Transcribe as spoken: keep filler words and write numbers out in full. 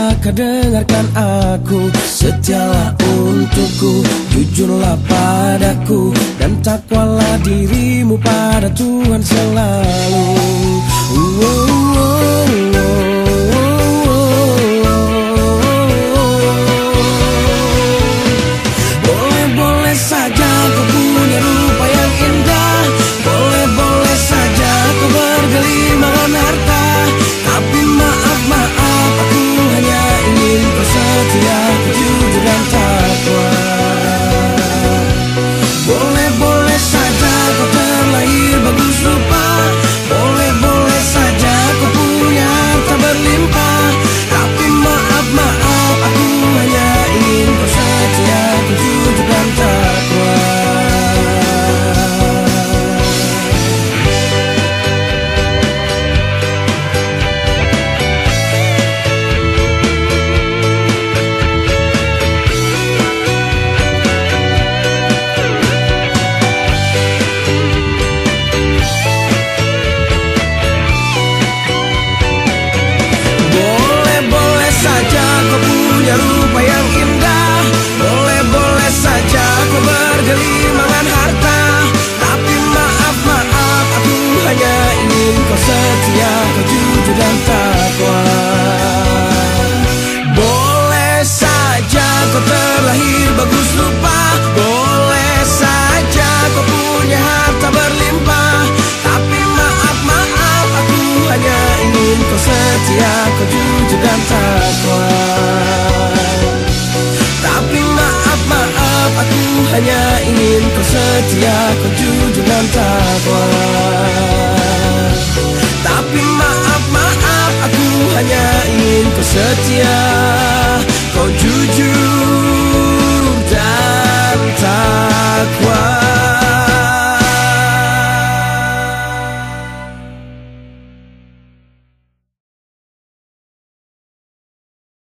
kau dengarkan aku, setialah untukku, jujurlah padaku, dan takwalah dirimu pada Tuhan selalu. Oh, oh, oh, oh. Boleh-boleh saja kau punya rupa yang indah, boleh-boleh saja kau bergelimangan harta, tapi maaf, maaf, aku hanya ingin kau setia, kau jujur dan takwa. Boleh-boleh saja kau terlahir bagus rupa, boleh-boleh saja kau punya harta berlimpah, tapi maaf, maaf, aku hanya ingin kau setia, kau jujur dan takwa. Boleh-boleh saja kau punya rupa yang indah, boleh-boleh saja kau bergelimangan harta, tapi maaf, maaf, aku hanya ingin kau setia, kau jujur dan takwa. Boleh saja kau terlahir bagus rupa, boleh saja kau punya harta berlimpah, tapi maaf, maaf, aku hanya ingin kau setia, kau jujur dan takwa. Tapi maaf, maaf, aku hanya ingin kau setia, kau jujur dan takwa. Tapi maaf, maaf, aku hanya ingin kau setia,